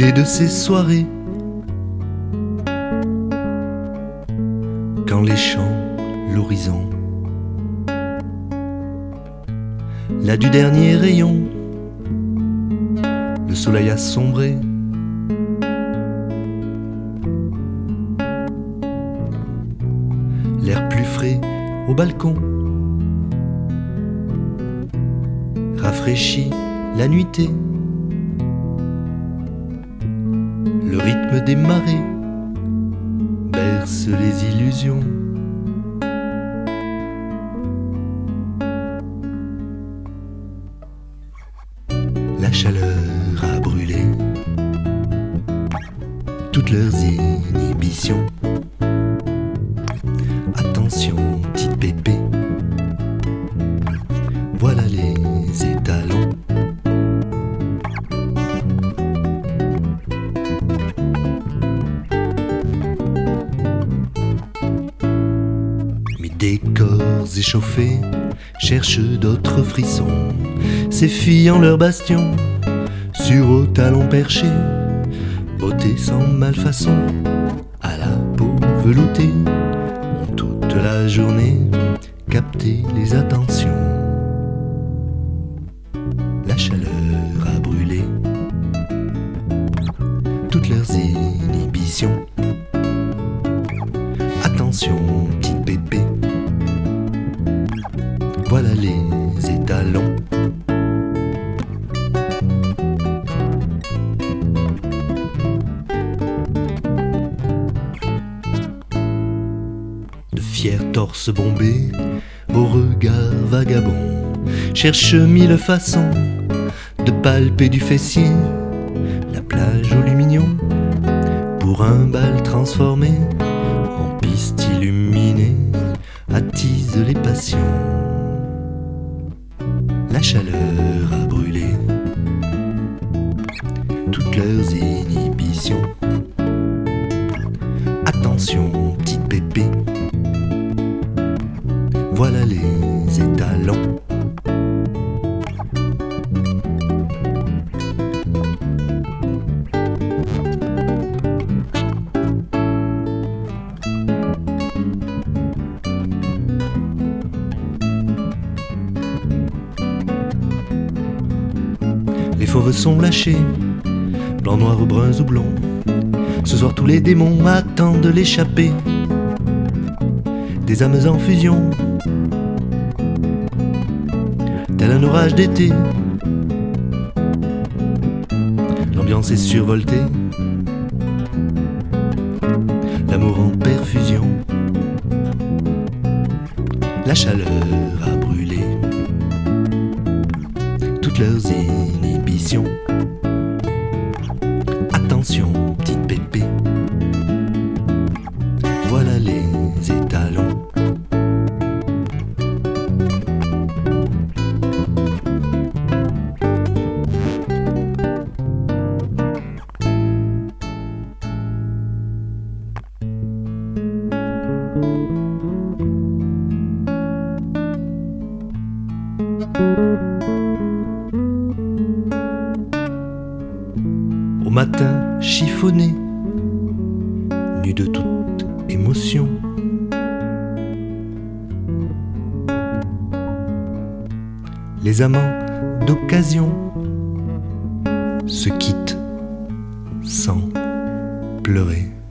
Il est de ces soirées quand les champs, l'horizon, là du dernier rayon, le soleil a sombré. L'air plus frais au balcon rafraîchit la nuitée. Le rythme des marées berce les illusions. La chaleur a brûlé toutes leurs inhibitions. Attention, petite pépé, voilà les étalons. Mes décors échauffés cherchent d'autres frissons. Ces filles en leur bastion, sur aux talons perchés, beauté sans malfaçon, à la peau veloutée, ont toute la journée capté les attentions. La chaleur a brûlé toutes leurs inhibitions. Attention, petite pépé, voilà les étalons. De fiers torses bombés, au regard vagabond, cherchent mille façons de palper du fessier la plage au lumignon, pour un bal transformé en piste illuminée, attise les passions. La chaleur a brûlé toutes leurs inhibitions. Attention, petite pépé, voilà les étalons. Les fauves sont lâchés, blancs, noirs, bruns ou blonds. Ce soir tous les démons attendent l'échappée des âmes en fusion, tel un orage d'été. L'ambiance est survoltée, l'amour en perfusion. La chaleur a brûlé toutes leurs inhibitions. Attention, petite pépé, voilà les étalons. Au matin chiffonné, nu de toute émotion, les amants d'occasion se quittent sans pleurer.